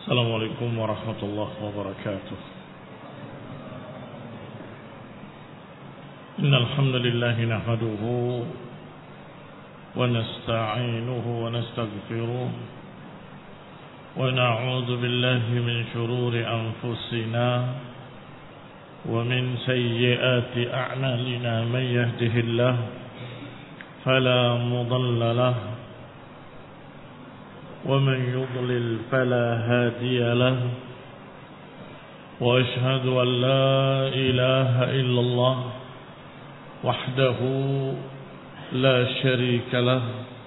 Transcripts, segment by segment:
السلام عليكم ورحمة الله وبركاته. إن الحمد لله نحمده ونستعينه ونستغفره ونعوذ بالله من شرور أنفسنا ومن سيئات أعمالنا. من يهده الله فلا مضل له ومن يضلل فلا هادي له، وأشهد أن لا إله إلا الله وحده لا شريك له،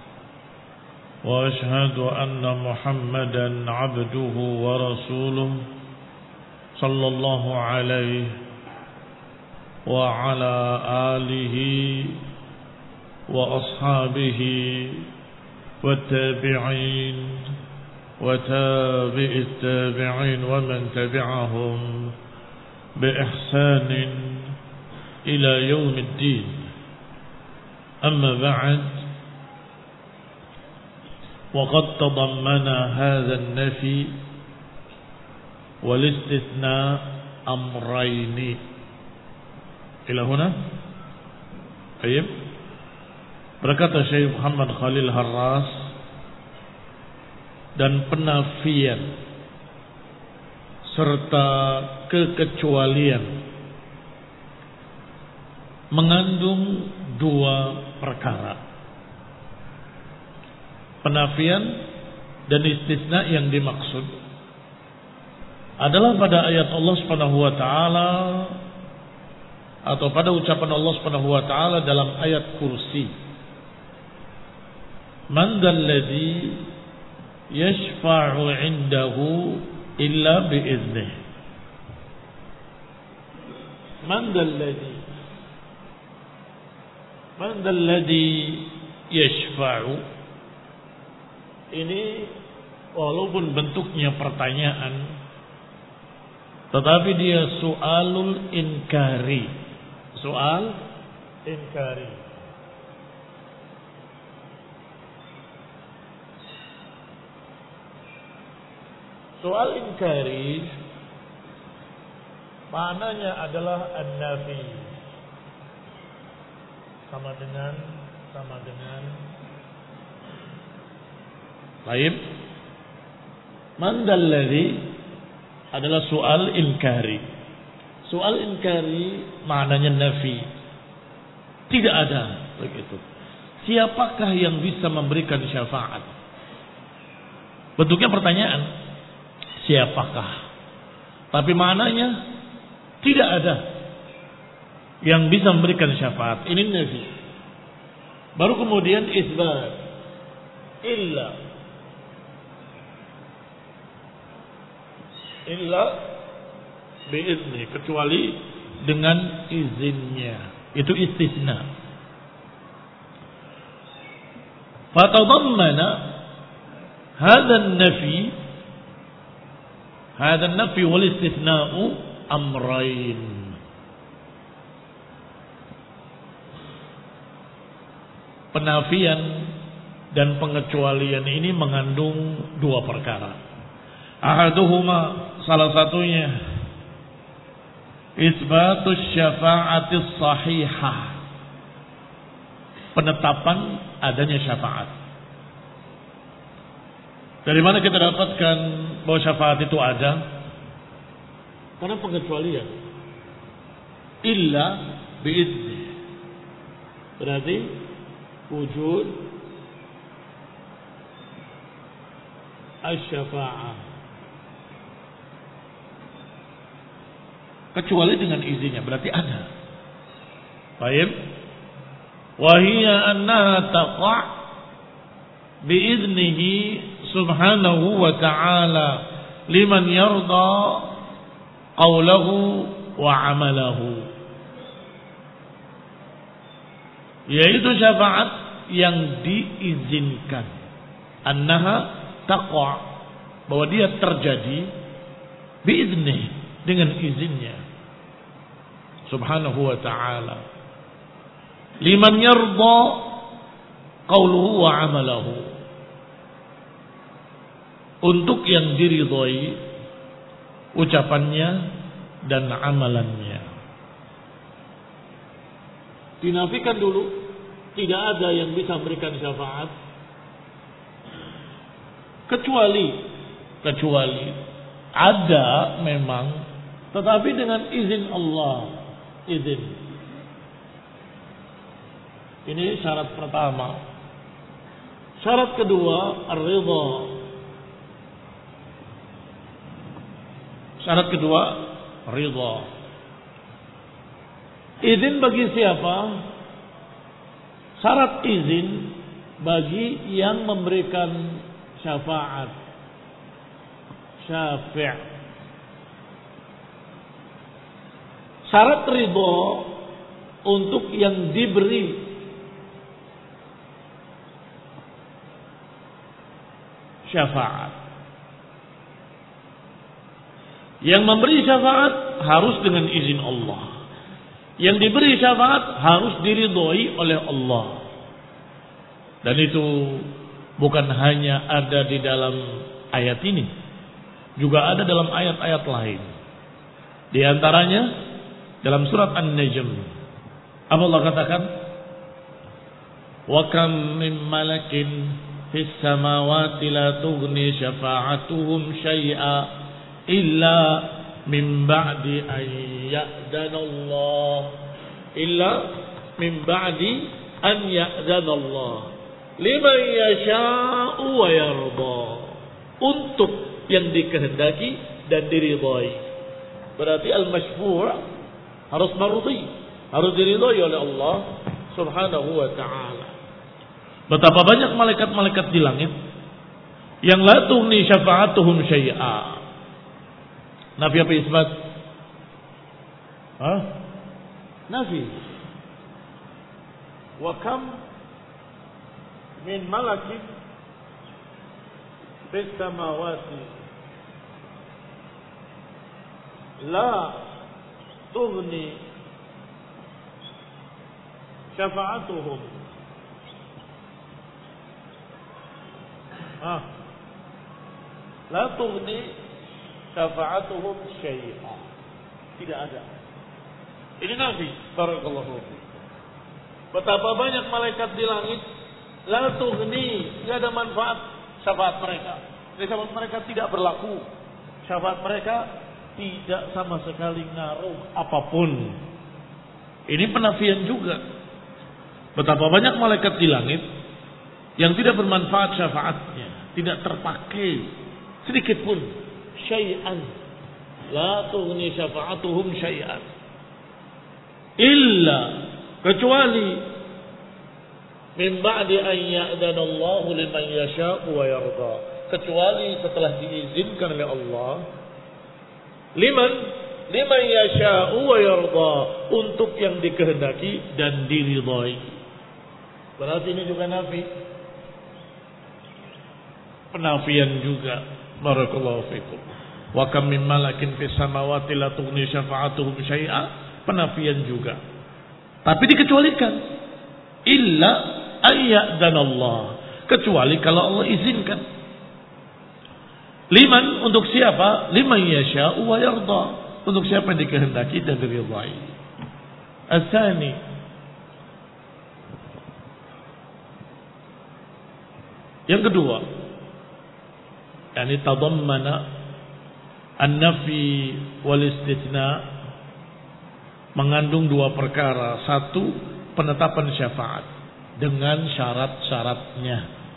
وأشهد أن محمدا عبده ورسوله صلى الله عليه وعلى آله وأصحابه والتابعين وتابع التابعين ومن تبعهم بإحسان إلى يوم الدين. أما بعد، وقد تضمن هذا النفي والاستثناء أمرين. إلى هنا طيب. Berkata Syekh Muhammad Khalil Harras, dan penafian serta kekecualian mengandung dua perkara. Penafian dan istisna yang dimaksud adalah pada ayat Allah Subhanahu wa taala atau pada ucapan Allah Subhanahu wa taala dalam ayat Kursi. Man dzalladzi yashfa'u 'indahu illa bi'iznihi. Man dzalladzi yashfa'u. Ini walaupun bentuknya pertanyaan, tetapi dia soalul inkari. Soal inkari. Soal inkari maknanya adalah an-nafi. Sama dengan baik. Man dzalladzi adalah soal inkari. Soal inkari maknanya nafi. Tidak ada begitu. Siapakah yang bisa memberikan syafaat? Bentuknya pertanyaan. Siapakah? Tapi maknanya tidak ada yang bisa memberikan syafaat. Ini nafi. Baru kemudian isbat. Illa biizni, kecuali dengan izinnya. Itu istisna. Fatadammana hadha an-nafi wal istisna'u amrayn. Penafian dan pengecualian ini mengandung dua perkara. Ahaduhuma, salah satunya, isbatus syafa'atis sahihah, penetapan adanya syafaat. Dari mana kita dapatkan bahwa syafaat itu ada? Karena pengecualian. Illa biizni. Berarti wujud asy-syafa'ah. Kecuali dengan izinnya, berarti ada. Baik. Wa hiya annaha taqa' biiznihi subhanahu wa ta'ala liman yarda qawlahu wa amalahu. Yaitu syafaat yang diizinkan. Annaha taqa', bahwa dia terjadi biiznihi, dengan izinnya subhanahu wa ta'ala. Liman yarda qawluhu wa amalahu, untuk yang diridhoi ucapannya dan amalannya. Dinafikan dulu, tidak ada yang bisa memberikan syafaat kecuali ada memang, tetapi dengan izin Allah. Izin. Ini syarat pertama. Syarat kedua, ar-ridha. Syarat kedua, ridha. Izin bagi siapa? Syarat izin bagi yang memberikan syafaat. Syafi'. Syarat ridha untuk yang diberi syafaat. Yang memberi syafaat harus dengan izin Allah. Yang diberi syafaat harus diridhoi oleh Allah. Dan itu bukan hanya ada di dalam ayat ini, juga ada dalam ayat-ayat lain. Di antaranya dalam surat An-Najm, Allah katakan, "Wa kam min malakin fis samawati la tughni syafa'atuhum syai'a illa min ba'di an ya'dana Allah." Illa min ba'di an ya'dana Allah liman yasha'u wa yarda. Untuk yang dikehendaki dan diridhai. Berarti al-masyfu' harus marudhi, harus diridhai oleh Allah Subhanahu wa ta'ala. Betapa banyak malaikat-malaikat di langit yang la tughni syafa'atuhum syai'a. Nafi apa isbat? Nafi. Wa kam min malakin fis samawati la tughni syafa'atuhum la tughni syafa'atuhum syai'a. Tidak ada. Ini Nabi. Barakallahu fiik. Betapa banyak malaikat di langit, la tughni, tidak ada manfaat syafaat mereka. Syafaat mereka tidak berlaku. Syafaat mereka tidak sama sekali ngaruh apapun. Ini penafian juga. Betapa banyak malaikat di langit yang tidak bermanfaat syafaatnya, tidak terpakai sedikit pun. Syai'an, la tughni syafa'atuhum syai'an, illa, kecuali min ba'di an ya'dana Allah liman yasha'u wa yarda, kecuali setelah diizinkan oleh Allah liman yasha'u wa yarda, untuk yang dikehendaki dan diridhai. Berarti ini juga nafi, penafian juga. Barakallahu fikum. Wa kam min malakin fis samawati la tughni syafa'atuhum syai'a, penafian juga. Tapi dikecualikan, illa ayya'danallah, kecuali kalau Allah izinkan. Liman, untuk siapa? Liman yasha'u wa yarda, untuk siapa yang dikehendaki dan diridhai. Asani, yang kedua, yani tadammana an-nafi wal istitsna, mengandung dua perkara. Satu, penetapan syafaat dengan syarat-syaratnya.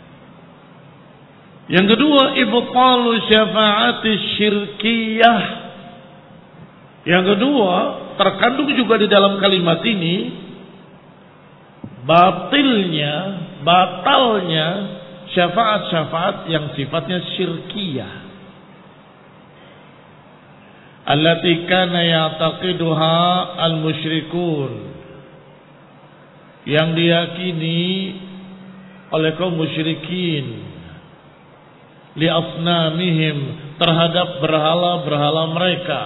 Yang kedua, ibtalu syafa'ati syirkiyah. Yang kedua, terkandung juga di dalam kalimat ini batalnya syafaat-syafaat yang sifatnya syirkiyah. Allati kana ya'taqiduha al-musyrikun, yang diyakini oleh kaum musyrikin li asnamihim, terhadap berhala-berhala mereka.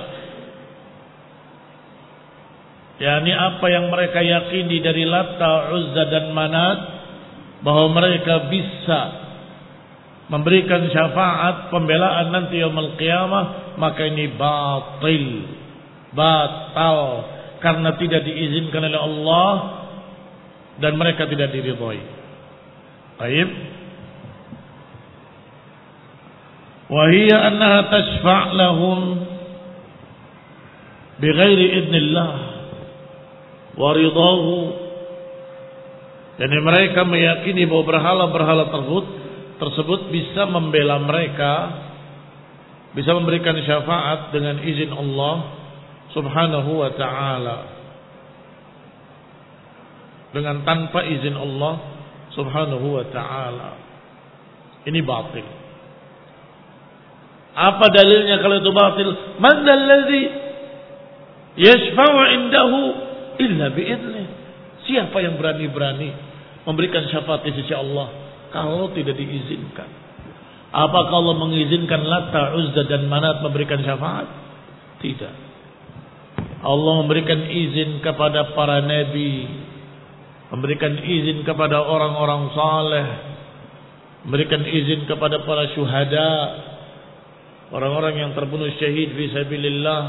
yakni apa yang mereka yakini dari Latta, Uzza dan Manat, bahwa mereka bisa memberikan syafaat pembelaan nanti yaumul qiyamah, maka ini batal karena tidak diizinkan oleh Allah dan mereka tidak diridhai. Baik. Wa hiya annaha tashfa' lahum bighairi idnillah wa ridahu. Dan mereka meyakini bahwa berhala-berhala tersebut bisa membela mereka, bisa memberikan syafaat dengan izin Allah Subhanahu wa ta'ala, dengan tanpa izin Allah Subhanahu wa ta'ala. Ini batil. Apa dalilnya kalau itu batil? Man alladhi yashfa'u indahu illa bi'idnih. Siapa yang berani-berani memberikan syafaat di sisi Allah kalau tidak diizinkan? Apakah Allah mengizinkan Lata, Uzza dan Manat memberikan syafaat? Tidak. Allah memberikan izin kepada para nabi, memberikan izin kepada orang-orang saleh, memberikan izin kepada para syuhada, orang-orang yang terbunuh syahid fi sabilillah.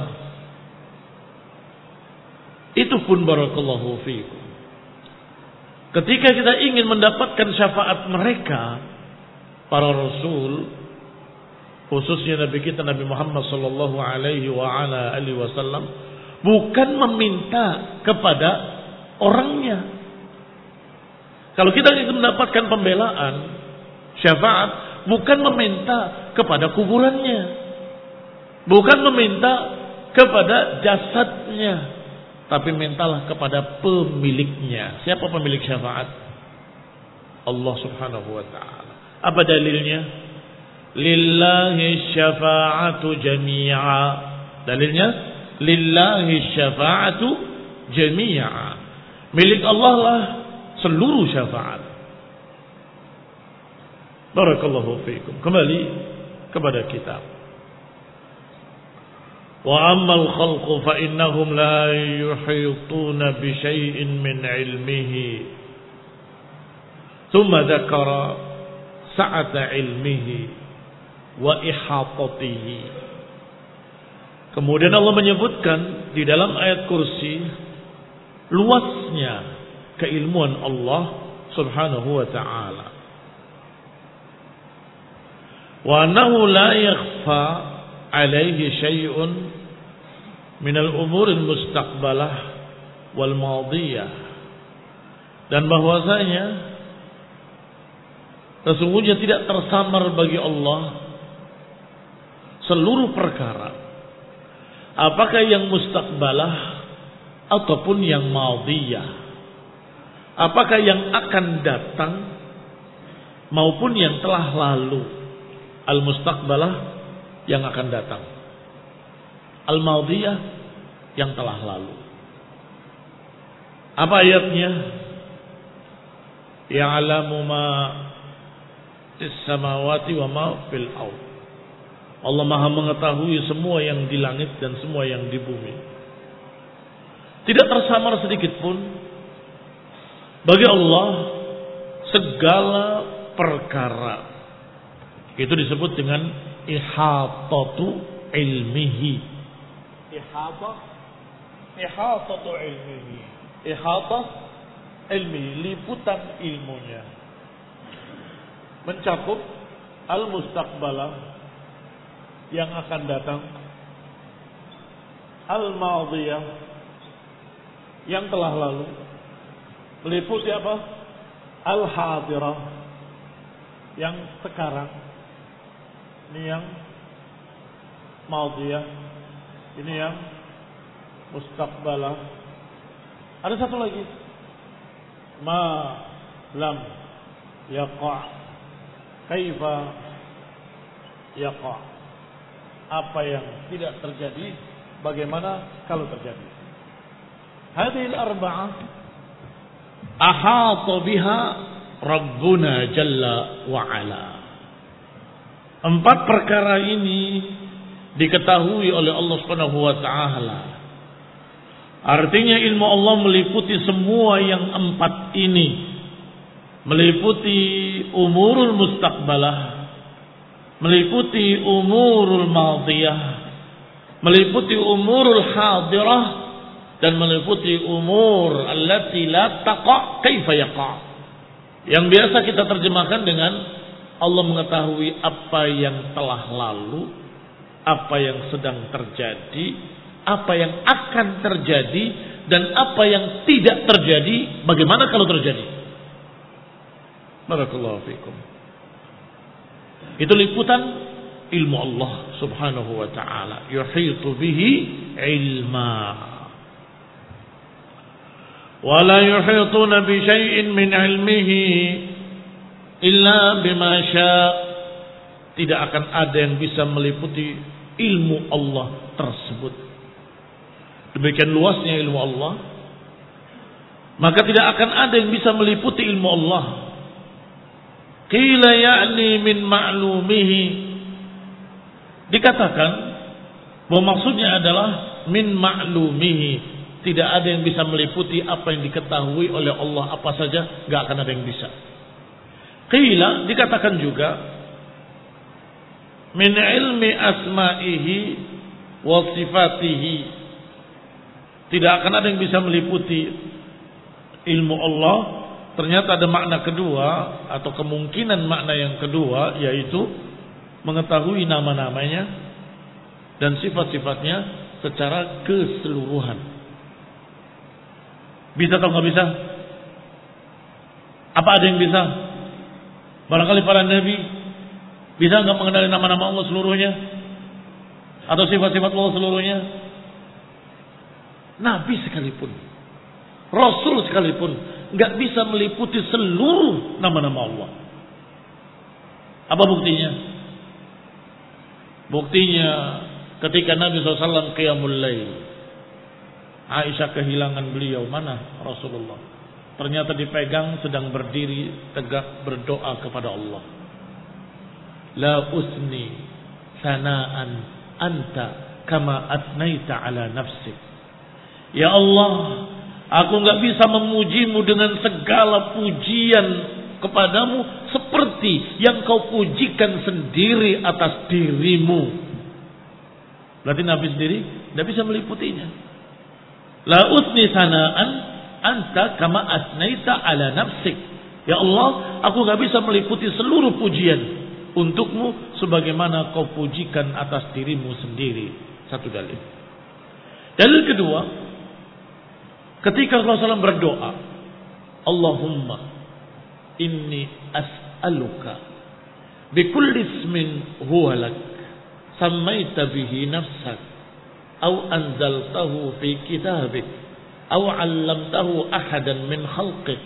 Itu pun barakallahu fiikum. Ketika kita ingin mendapatkan syafaat mereka, para rasul, khususnya Nabi kita Nabi Muhammad sallallahu alaihi wa ala alihi wasallam, bukan meminta kepada orangnya. Kalau kita ingin mendapatkan pembelaan, syafaat, bukan meminta kepada kuburannya, bukan meminta kepada jasadnya, tapi mintalah kepada pemiliknya. Siapa pemilik syafaat? Allah Subhanahu wa ta'ala. Apa dalilnya? Lillahi syafa'atu jami'a. Dalilnya lillahi syafa'atu jami'a. Milik Allah lah seluruh syafaat. Barakallahu fiikum. Kembali kepada kitab. Wa ammal khalqu fa innahum la yuhituna bi syai'in min ilmihi. Thumma dzakara sa'ata ilmihi wa ihatatihi. Kemudian Allah menyebutkan di dalam ayat kursi luasnya keilmuan Allah Subhanahu wa ta'ala. Wa annahu la yakhfa alaihi syai'un min al-umur al-mustaqbalah wal madiyah. Dan bahwasanya sesungguhnya tidak tersamar bagi Allah seluruh perkara, apakah yang mustaqbalah ataupun yang madiyah, apakah yang akan datang maupun yang telah lalu. Al-mustaqbalah yang akan datang, al-madiyah yang telah lalu. Apa ayatnya? Ya'lamu ma fis samawati wa ma fil ardh. Allah Maha mengetahui semua yang di langit dan semua yang di bumi. Tidak tersamar sedikit pun bagi Allah segala perkara. Itu disebut dengan ihatatu ilmihi. Ihatatu ilmihi. Ihatah ilmihi, liputan ilmunya. Mencakup al-mustaqbalah yang akan datang, al-madiyah yang telah lalu, meliputi apa? Al-hadirah yang sekarang. Ini yang madiyah, ini yang mustaqbalah. Ada satu lagi, ma lam yaqa' kaifa yaqa'. Apa yang tidak terjadi, bagaimana kalau terjadi. Hadhil arba'ah ahata biha Rabbuna Jalla wa Ala. 4 perkara ini diketahui oleh Allah Subhanahu wa ta'ala. Artinya ilmu Allah meliputi semua yang 4 ini. Meliputi umurul mustaqbalah, meliputi umurul madiyah, meliputi umurul hadirah, dan meliputi umur allati la taqa kaifa yaqa. Yang biasa kita terjemahkan dengan Allah mengetahui apa yang telah lalu, apa yang sedang terjadi, apa yang akan terjadi, dan apa yang tidak terjadi, bagaimana kalau terjadi. Barakallahu fikum. Itu liputan ilmu Allah subhanahu wa ta'ala. Yuhitu bihi ilma. Wa la yuhituna bi syai'in min ilmihi illa bima syaa. Tidak akan ada yang bisa meliputi ilmu Allah tersebut. Demikian luasnya ilmu Allah, maka tidak akan ada yang bisa meliputi ilmu Allah. Qila ya'ni min ma'lumihi. Dikatakan bahwa maksudnya adalah min ma'lumihi. Tidak ada yang bisa meliputi apa yang diketahui oleh Allah apa saja, enggak akan ada yang bisa. Qila dikatakan juga min ilmi asma'ihi wa sifatihi. Tidak akan ada yang bisa meliputi ilmu Allah. Ternyata ada makna kedua atau kemungkinan makna yang kedua, yaitu mengetahui nama-namanya dan sifat-sifatnya secara keseluruhan. Bisa atau nggak bisa? Apa ada yang bisa? Barangkali para nabi bisa nggak mengenali nama-nama Allah seluruhnya atau sifat-sifat Allah seluruhnya? Nabi sekalipun, Rasul sekalipun nggak bisa meliputi seluruh nama-nama Allah. Apa buktinya? Buktinya ketika Nabi SAW qiyamul lail, Aisyah kehilangan beliau, mana Rasulullah? Ternyata dipegang sedang berdiri tegak berdoa kepada Allah. La usni sana'an anta kama atnaita ala nafsik. Ya Allah, aku nggak bisa memujimu dengan segala pujian kepadamu seperti yang kau pujikan sendiri atas dirimu. Berarti Nabi sendiri tidak bisa meliputinya. La usni sana'an anta kama asnaita ala nafsik. Ya Allah, aku nggak bisa meliputi seluruh pujian untukmu sebagaimana kau pujikan atas dirimu sendiri. Satu dalil. Dalil kedua, ketika Rasulullah berdoa, Allahumma inni as'aluka bikulli ismin huwa lak sammaita bihi nafsak aw anzaltahu fi kitabik aw 'allamtahu ahadan min khalqik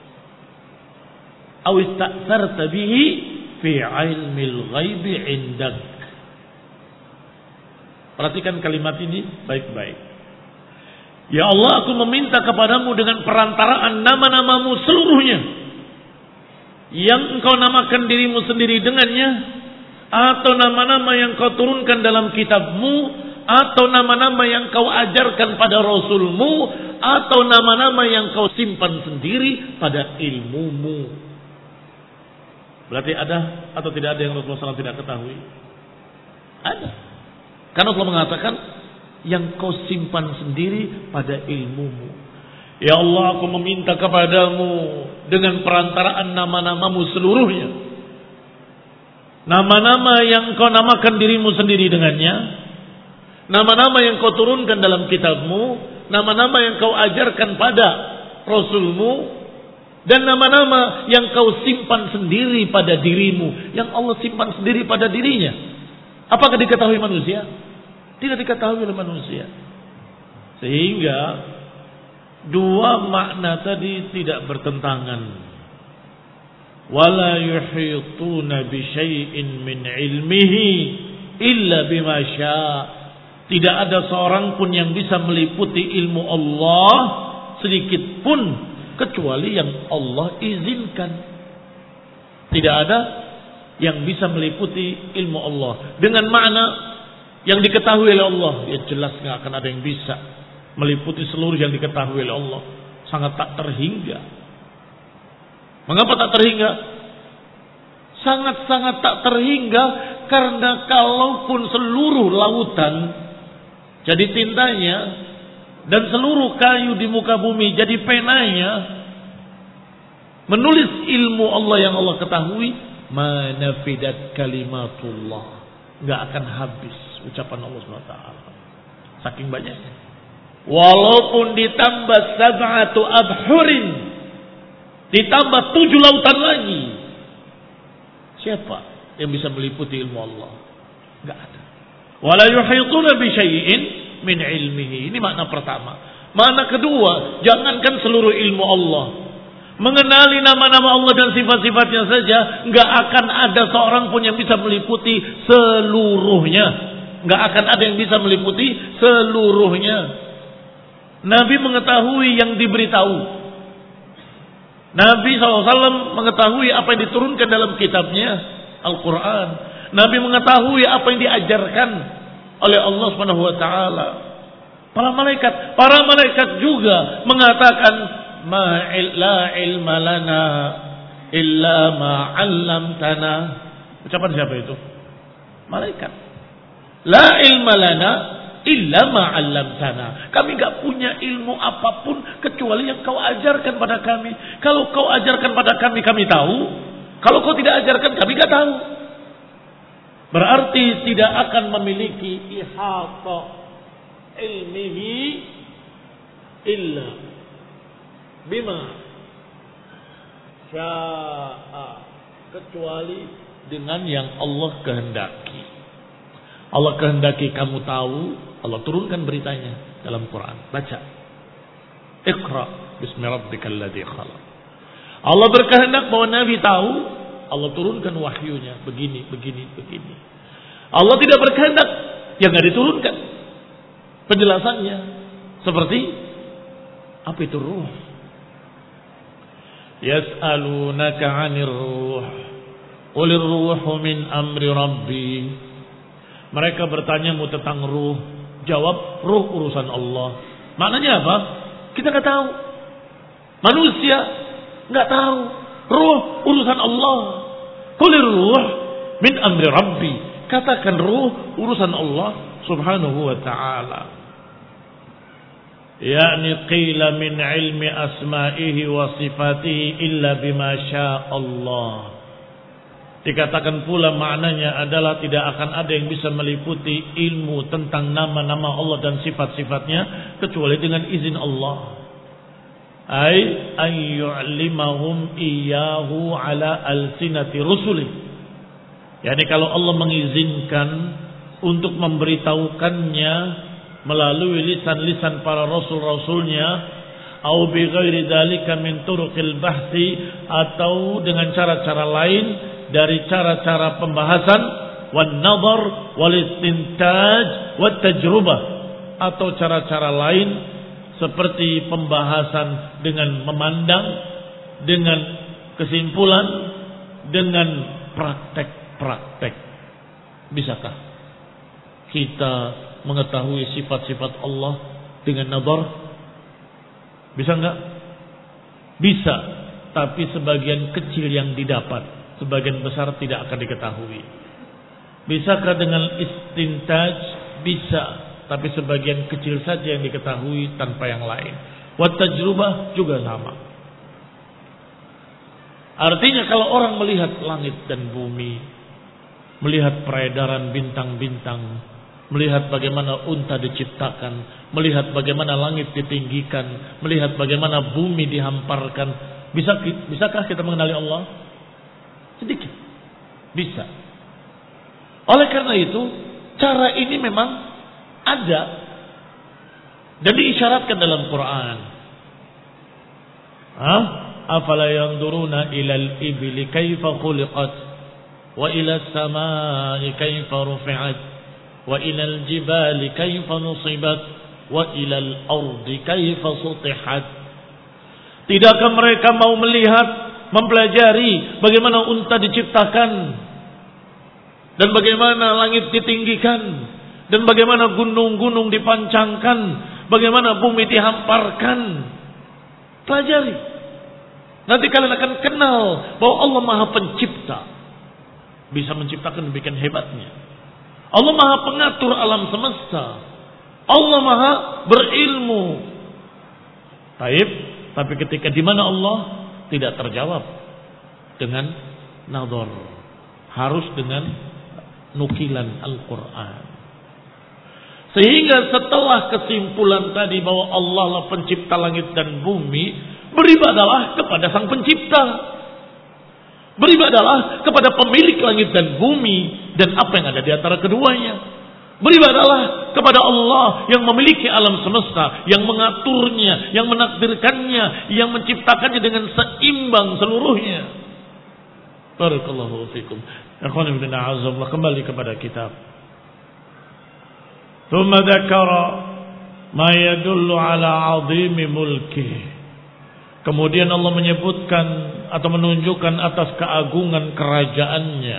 aw ista'tharta bihi fi 'ilmil ghaibi 'indak. Perhatikan kalimat ini baik-baik. Ya Allah, aku meminta kepadamu dengan perantaraan nama-namamu seluruhnya yang engkau namakan dirimu sendiri dengannya, atau nama-nama yang kau turunkan dalam kitabmu, atau nama-nama yang kau ajarkan pada Rasulmu, atau nama-nama yang kau simpan sendiri pada ilmumu. Berarti ada atau tidak ada yang Rasulullah SAW tidak ketahui? Ada. Karena Allah mengatakan yang kau simpan sendiri pada ilmumu. Ya Allah, aku meminta kepadamu dengan perantaraan nama-namamu seluruhnya, nama-nama yang kau namakan dirimu sendiri dengannya, nama-nama yang kau turunkan dalam kitabmu, nama-nama yang kau ajarkan pada Rasulmu, dan nama-nama yang kau simpan sendiri pada dirimu, yang Allah simpan sendiri pada dirinya. Apakah diketahui manusia? Tidak diketahui oleh manusia. Sehingga dua makna tadi tidak bertentangan. Wala yuhituna bi syai'in min ilmihi illa bima syaa. Tidak ada seorang pun yang bisa meliputi ilmu Allah sedikit pun kecuali yang Allah izinkan. Tidak ada yang bisa meliputi ilmu Allah dengan makna yang diketahui oleh Allah. Ya jelas nggak akan ada yang bisa meliputi seluruh yang diketahui oleh Allah. Sangat tak terhingga. Mengapa tak terhingga? Sangat-sangat tak terhingga Karena kalaupun seluruh lautan jadi tintanya dan seluruh kayu di muka bumi jadi penanya menulis ilmu Allah yang Allah ketahui, manafidat kalimatullah, nggak akan habis ucapan Allah SWT. Saking banyaknya. Walaupun ditambah sab'atu abhurin, ditambah 7 lautan lagi, siapa yang bisa meliputi ilmu Allah? Nggak ada. Wala yuhituna bi syai'in min ilmihi. Ini makna pertama. Makna kedua, jangankan seluruh ilmu Allah, mengenali nama-nama Allah dan sifat-sifatnya saja, nggak akan ada seorang pun yang bisa meliputi seluruhnya. Nggak akan ada yang bisa meliputi seluruhnya. Nabi mengetahui yang diberitahu. Nabi SAW mengetahui apa yang diturunkan dalam kitabnya Al-Quran. Nabi mengetahui apa yang diajarkan oleh Allah Subhanahu Wa Taala. Para malaikat juga mengatakan, la ilma lana illa ma 'allamtana. Ucapan siapa itu? Malaikat. La ilma lana illa ma 'allamtana. Kami enggak punya ilmu apapun kecuali yang kau ajarkan pada kami. Kalau kau ajarkan pada kami, kami tahu. Kalau kau tidak ajarkan, kami enggak tahu. Berarti tidak akan memiliki ihata ilmihi illa bima syaa, kecuali dengan yang Allah kehendaki. Allah kehendaki kamu tahu, Allah turunkan beritanya dalam Quran. Baca. Iqra bismi rabbikal ladzi khalaq. Allah berkehendak bahwa Nabi tahu, Allah turunkan wahyunya begini. Allah tidak berkehendak, yang enggak diturunkan penjelasannya. Seperti apa itu ruh? Yas'alunaka 'anir ruh. Qulir ruhu min amri rabbi. Mereka bertanyamu tentang ruh. Jawab, ruh urusan Allah. Maknanya apa? Kita enggak tahu. Manusia enggak tahu. Ruh urusan Allah. Qulir ruh min amri rabbi. Katakan ruh urusan Allah Subhanahu wa ta'ala. Yakni qila min ilmi asma'ihi wa sifatihi illa bima syaa Allah. Dikatakan pula maknanya adalah tidak akan ada yang bisa meliputi ilmu tentang nama-nama Allah dan sifat-sifatnya kecuali dengan izin Allah. Ay an yu'limahum iyyahu ala alsinati rusulih. Yani kalau Allah mengizinkan untuk memberitahukannya melalui lisan-lisan para rasul-rasulnya, au bi ghairi dzalika min turuqil bahsi, atau dengan cara-cara lain dari cara-cara pembahasan, wan nazar wal istintaj wat tajrubah, atau cara-cara lain seperti pembahasan dengan memandang, dengan kesimpulan, dengan praktek. Bisakah kita mengetahui sifat-sifat Allah dengan nazar? Bisa enggak? Bisa, tapi sebagian kecil yang didapat, sebagian besar tidak akan diketahui. Bisakah dengan istintaj? Bisa, tapi sebagian kecil saja yang diketahui tanpa yang lain. Wat tajrubah juga sama. Artinya kalau orang melihat langit dan bumi, melihat peredaran bintang-bintang, melihat bagaimana unta diciptakan, melihat bagaimana langit ditinggikan, melihat bagaimana bumi dihamparkan, bisakah kita mengenali Allah? Sedikit. Bisa. Oleh karena itu, cara ini memang ada dan diisyaratkan dalam Quran. Afala yanzuruna ilal ibli kaifa khuliqat wa ila samai kaifa rufi'at wa ilal jibali kaifa nusibat wa ilal ardi kaifa sutihat. Tidakkah mereka mau melihat, mempelajari bagaimana unta diciptakan dan bagaimana langit ditinggikan dan bagaimana gunung-gunung dipancangkan, bagaimana bumi dihamparkan? Pelajari. Nanti kalian akan kenal bahwa Allah Maha Pencipta. bisa menciptakan demikian hebatnya. Allah Maha pengatur alam semesta. Allah Maha berilmu. Tapi ketika di mana Allah tidak terjawab dengan nazar, harus dengan nukilan Al-Quran. Sehingga setelah kesimpulan tadi bahwa Allah lah pencipta langit dan bumi, beribadalah kepada sang pencipta. Beribadalah kepada pemilik langit dan bumi dan apa yang ada di antara keduanya. Beribadalah kepada Allah yang memiliki alam semesta, yang mengaturnya, yang menakdirkannya, yang menciptakannya dengan seimbang seluruhnya. Barakallahu fikum. Ikhwan ibn a'azzallah, kembali kepada kitab. Thumma dzakara ma yadullu ala 'azimi mulkihi. Kemudian Allah menyebutkan atau menunjukkan atas keagungan kerajaannya,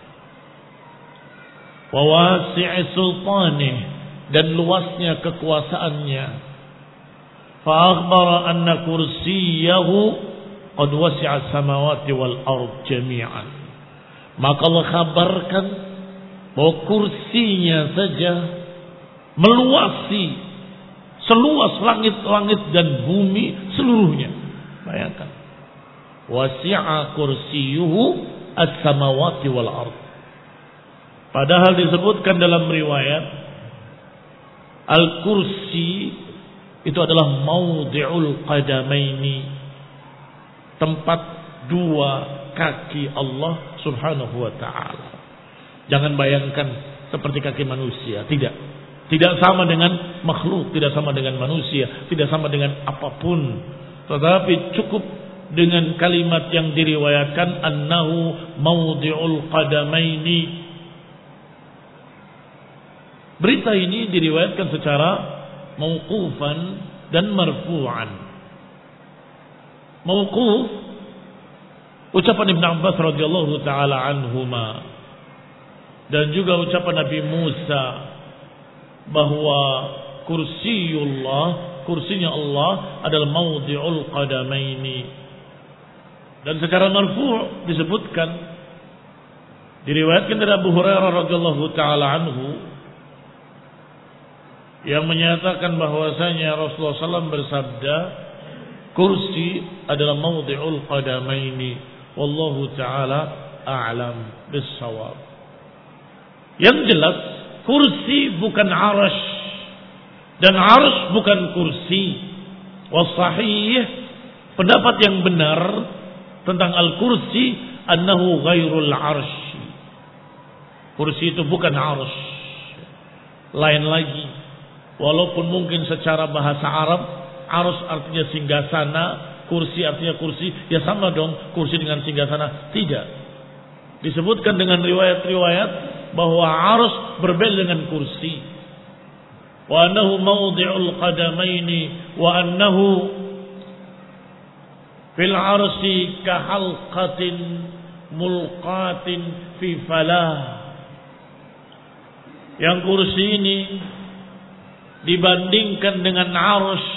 wa wasi'i sultanih, dan luasnya kekuasaannya. Fa akhbara anna kursiyahu qad wasi'a samawati wal ard jami'an. Maka Allah kabarkan bahwa kursinya saja meluasi seluas langit-langit dan bumi seluruhnya. Bayangkan, wasi'a kursiyuhu as-samawati wal ard. Padahal disebutkan dalam riwayat al-kursi itu adalah maudhi'ul qadamaini, tempat dua kaki Allah Subhanahu wa ta'ala. Jangan bayangkan seperti kaki manusia, tidak sama dengan makhluk, tidak sama dengan manusia, tidak sama dengan apapun. Tetapi cukup dengan kalimat yang diriwayatkan annahu maudhi'ul qadamaini. Berita ini diriwayatkan secara mauqufan dan marfu'an. Mauquf, ucapan Ibn Abbas radhiyallahu taala anhuma, dan juga ucapan Nabi Musa bahwa kursinya Allah adalah maudhi'ul qadamaini. Dan secara marfu' disebutkan, diriwayatkan dari Abu Hurairah radhiyallahu taala anhu yang menyatakan bahwasanya Rasulullah SAW bersabda, kursi adalah maudhi'ul qadamaini, wallahu taala a'lam bis-shawab. Yang jelas kursi bukan arash, dan arash bukan kursi. Wasahih, pendapat yang benar tentang al-kursi annahu ghairul arsh. Kursi itu bukan arash, lain lagi. Walaupun mungkin secara bahasa Arab arsh artinya singgasana, kursi artinya kursi, ya sama dong kursi dengan singgasana. Tidak. Disebutkan dengan riwayat-riwayat bahwa arsh berbeda dengan kursi. Wa annahu mawdi'ul qadamaini wa annahu fil arsi ka halqatin mulqatin fi falah. Yang kursi ini dibandingkan dengan arsh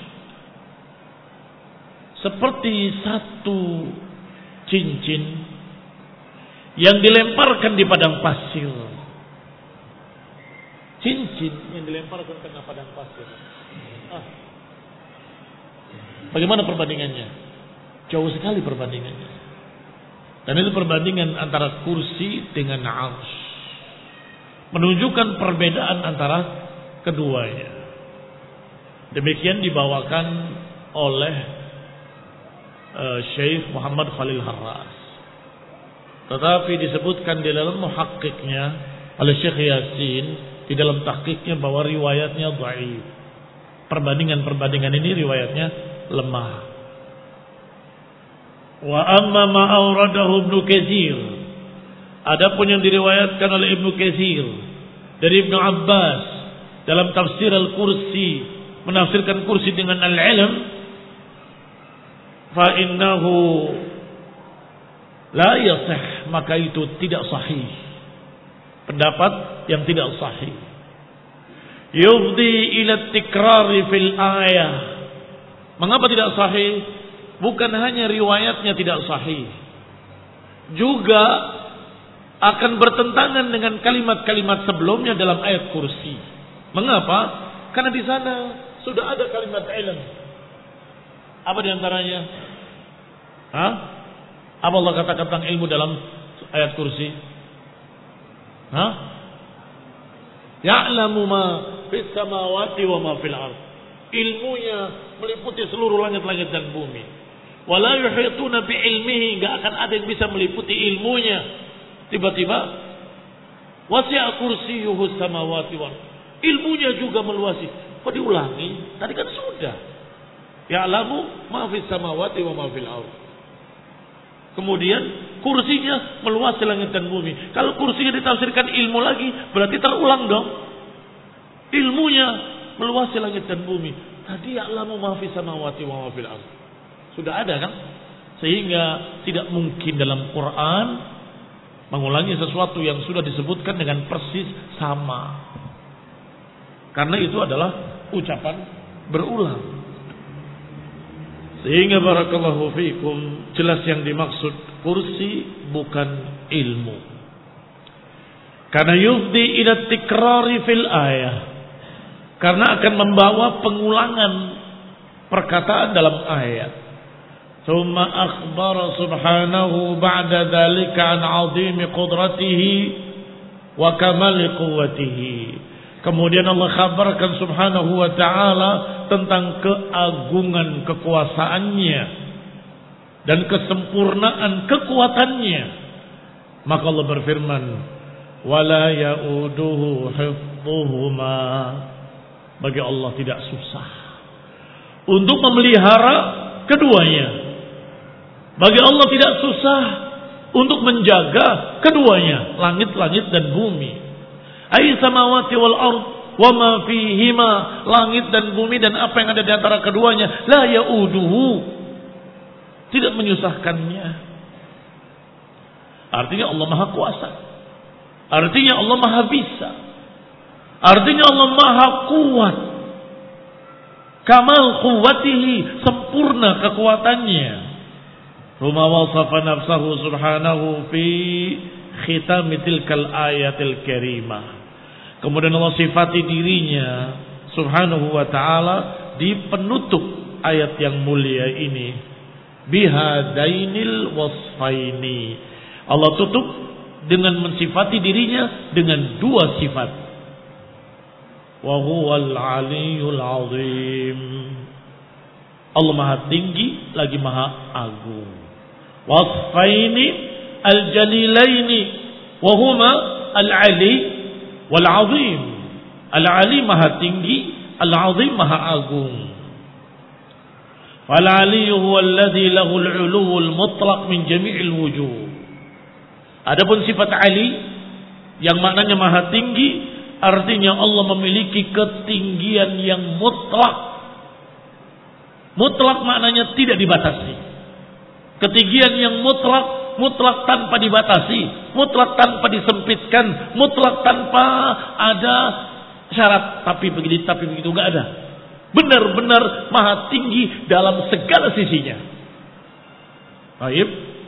seperti satu cincin yang dilemparkan di padang pasir. Cincin yang dilemparkan ke padang pasir. Bagaimana perbandingannya? Jauh sekali perbandingannya. Dan itu perbandingan antara kursi dengan arsh, menunjukkan perbedaan antara keduanya. Demikian dibawakan oleh Syekh Muhammad Khalil Harras. Tetapi disebutkan di dalam muhakkiknya oleh Syekh Yasin, di dalam tahqiqnya, bahwa riwayatnya dhaif. Perbandingan ini riwayatnya lemah. Wa amma ma awradahu Ibnu Katsir, adapun yang diriwayatkan oleh Ibnu Katsir dari Ibnu Abbas dalam tafsir al-kursi, menafsirkan kursi dengan al-ilm, fa innahu la yasih, maka itu tidak sahih, pendapat yang tidak sahih. Yufdi ila tikrari fil ayah. Mengapa tidak sahih? Bukan hanya riwayatnya tidak sahih, juga akan bertentangan dengan kalimat-kalimat sebelumnya dalam ayat kursi. Mengapa? Karena di sana sudah ada kalimat ilm. Apa diantaranya? Apa Allah katakan tentang ilmu dalam ayat kursi? Ya'lamu ma fis samawati wa ma fil ard. Ilmunya meliputi seluruh langit-langit dan bumi. Wala yuhituna bi ilmihi, enggak akan ada yang bisa meliputi ilmunya. Tiba-tiba wasi'a kursiyyuhus samawati wal ard. Ilmunya juga meluasi. Kok diulangi? Tadi kan sudah. Ya'lamu ma fis samawati wa ma fil ard. Kemudian kursinya meluasi langit dan bumi. Kalau kursinya ditafsirkan ilmu lagi, berarti terulang dong. Ilmunya meluasi langit dan bumi. Tadi ya'lamu ma fis samawati wa ma fil ard. Sudah ada kan? Sehingga tidak mungkin dalam Quran mengulangi sesuatu yang sudah disebutkan dengan persis sama. Karena itu adalah ucapan berulang. Sehingga barakallahu fikum, jelas yang dimaksud kursi bukan ilmu. Karena yufdi ila tikrari fil ayah. Karena akan membawa pengulangan perkataan dalam ayat. Tsumma akhbara subhanahu ba'da dzalika an 'azimi qudratihi wa kamali quwwatihi. Kemudian Allah kabarkan subhanahu wa ta'ala tentang keagungan kekuasaannya dan kesempurnaan kekuatannya. Maka Allah berfirman, wala ya'uduhu hifdhuhuma. Bagi Allah tidak susah untuk memelihara keduanya. Bagi Allah tidak susah untuk menjaga keduanya, langit-langit dan bumi. Ai samawati wal ard wa ma fihima, langit dan bumi dan apa yang ada di antara keduanya, la yauduhu, tidak menyusahkannya. Artinya Allah Maha Kuasa. Artinya Allah Maha Bisa. Artinya Allah Maha Kuat. Kamal quwwatihi, sempurna kekuatannya. Ruma wasafa nafsahu subhanahu fi khitam tilkal ayatil karimah. Kemudian Allah sifati dirinya subhanahu wa ta'ala di penutup ayat yang mulia ini. Bihadainil wasfaini. Allah tutup dengan mensifati dirinya dengan dua sifat. Wa huwal aliyul azim. Allah Maha tinggi lagi Maha agung. Wasfaini al-jalilaini wa huma al-ali wal-azim. Al-ali Maha tinggi, al-azim Maha agung. Fal-ali huwa alladhi lahu al-'uluwul mutlaq min jami'il wujuh. Adapun sifat ali yang maknanya Maha tinggi, artinya Allah memiliki ketinggian yang mutlak. Mutlak maknanya tidak dibatasi. Ketinggian yang mutlak, mutlak tanpa dibatasi, mutlak tanpa disempitkan, mutlak tanpa ada syarat tapi begini tapi begitu, enggak ada. Benar-benar Maha tinggi dalam segala sisinya. Baik.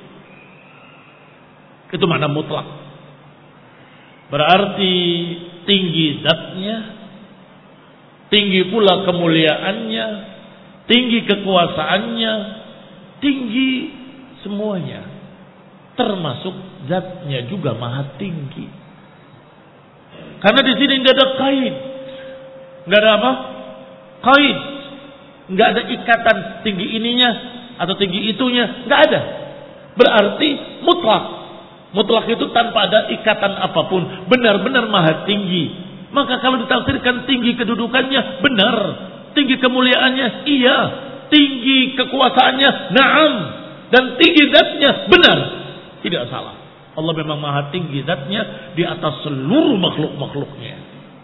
Itu makna mutlak. Berarti tinggi zatnya, tinggi pula kemuliaannya, tinggi kekuasaannya, tinggi semuanya. Termasuk zatnya juga Maha tinggi. Karena di sini nggak ada kaid, nggak ada apa? Kaid, nggak ada ikatan tinggi ininya atau tinggi itunya, nggak ada. Berarti mutlak. Mutlak itu tanpa ada ikatan apapun, benar-benar Maha tinggi. Maka kalau ditafsirkan tinggi kedudukannya, benar. Tinggi kemuliaannya, iya. Tinggi kekuasaannya, na'am. Dan tinggi zatnya, benar. Tidak salah. Allah memang Maha tinggi zatnya di atas seluruh makhluk-makhluknya.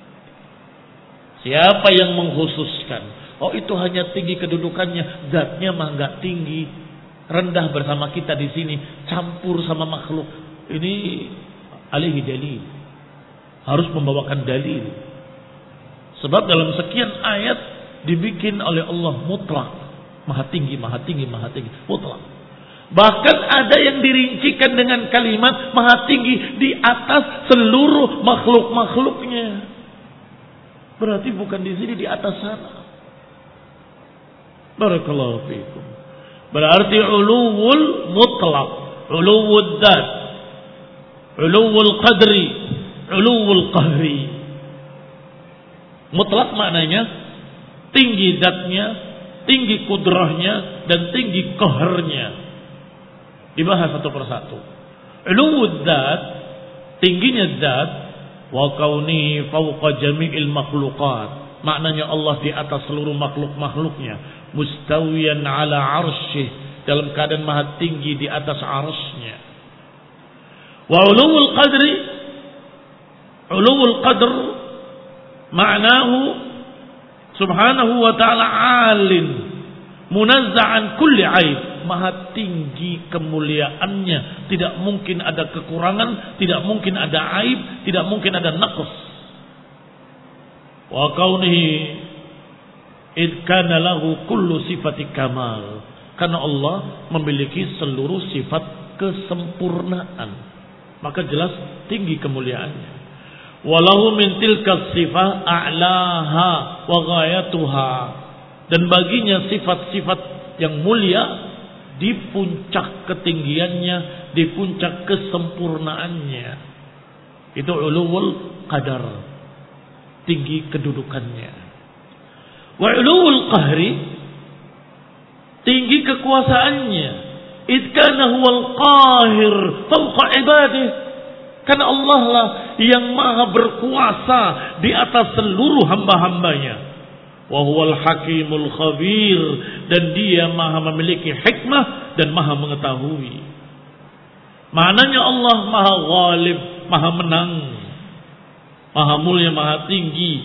Siapa yang mengkhususkan, oh itu hanya tinggi kedudukannya, zatnya mah enggak tinggi, rendah bersama kita di sini, campur sama makhluk. Ini alaihi dalil. Harus membawakan dalil. Sebab dalam sekian ayat dibikin oleh Allah mutlak. Maha tinggi, maha tinggi, maha tinggi. Mutlak. Bahkan ada yang dirincikan dengan kalimat maha tinggi di atas seluruh makhluk-makhluknya. Berarti bukan di sini, di atas sana. Barakallahu fiikum. Berarti uluwul mutlaq, uluwul dzat, uluwul qadri, uluwul qahri. Mutlak maknanya tinggi zatnya, tinggi kudrahnya, dan tinggi qahrnya. Dibahas satu persatu. Uluwul dzat, tingginya zat, wa kauni fawqa jami'il makhluqat. Maknanya Allah di atas seluruh makhluk-makhluknya. Mustawiyan ala arsyih, dalam keadaan maha tinggi di atas arsynya. Wa uluwul qadri, uluwul qadr ma'nahu subhanahu wa ta'ala alin munazza'an kulli aib, maha tinggi kemuliaannya, tidak mungkin ada kekurangan, tidak mungkin ada aib, tidak mungkin ada naqs. Wa kaunihi id kana lahu kullu sifati kamal, karena Allah memiliki seluruh sifat kesempurnaan, maka jelas tinggi kemuliaannya. Walahu min tilka sifah a'laha wa ghayatuha, dan baginya sifat-sifat yang mulia di puncak ketinggiannya, di puncak kesempurnaannya. Itu uluwul qadar, tinggi kedudukannya. Wa uluwul qahri, tinggi kekuasaannya. Id kana huwal qahir fawqa ibadihi, karena Allah lah yang maha berkuasa di atas seluruh hamba-hambanya. Wa huwal hakimul khabir, dan dia maha memiliki hikmah dan maha mengetahui. Maknanya Allah maha ghalib, maha menang, maha mulia, maha tinggi,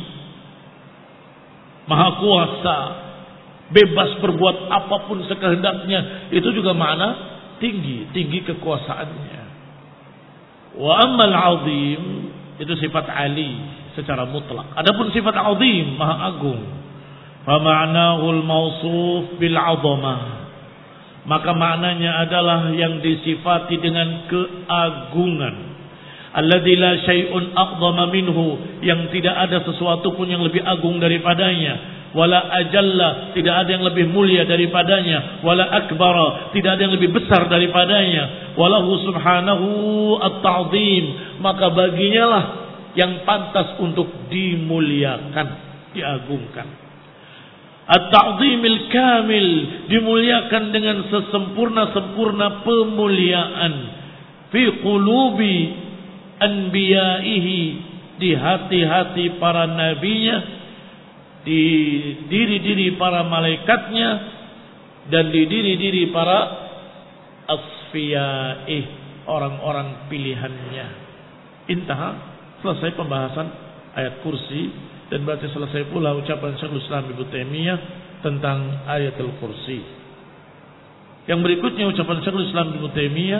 maha kuasa, bebas berbuat apapun sekehendaknya. Itu juga makna tinggi, tinggi kekuasaannya. Wa ammal azim, itu sifat ali secara mutlak. Adapun sifat azim, maha agung, fa ma'nahul mausuf bil 'azamah, maka maknanya adalah yang disifati dengan keagungan. Alladzi la syai'un a'zama minhu, yang tidak ada sesuatu pun yang lebih agung daripadanya. Wala ajalla, tidak ada yang lebih mulia daripadanya. Wala akbara, tidak ada yang lebih besar daripadanya. Walahu subhanahu at-ta'zim, maka baginya lah yang pantas untuk dimuliakan, diagungkan. At-ta'zimil kamil, dimuliakan dengan sesempurna-sempurna pemuliaan. Fi qulubi anbiya'ihi, di hati-hati para nabinya, di diri-diri para malaikatnya, dan di diri-diri para asfiya'ih, orang-orang pilihannya. Intaha, selesai pembahasan ayat kursi, dan berarti selesai pula ucapan Syekhul Islam Ibnu Taimiyah tentang ayatul kursi. Yang berikutnya ucapan Syekhul Islam Ibnu Taimiyah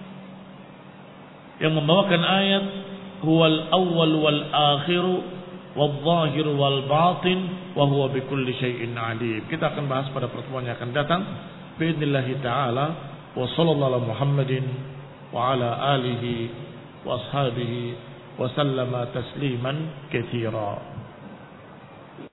yang membawakan ayat huwal awwal wal akhiru wal zahir wal batin wa huwa bikulli syai'in alim. Kita akan bahas pada pertemuan yang akan datang باذنillah taala. Wa sallallahu ala Muhammadin wa ala alihi wa ashabihi wa sallama tasliman katsira.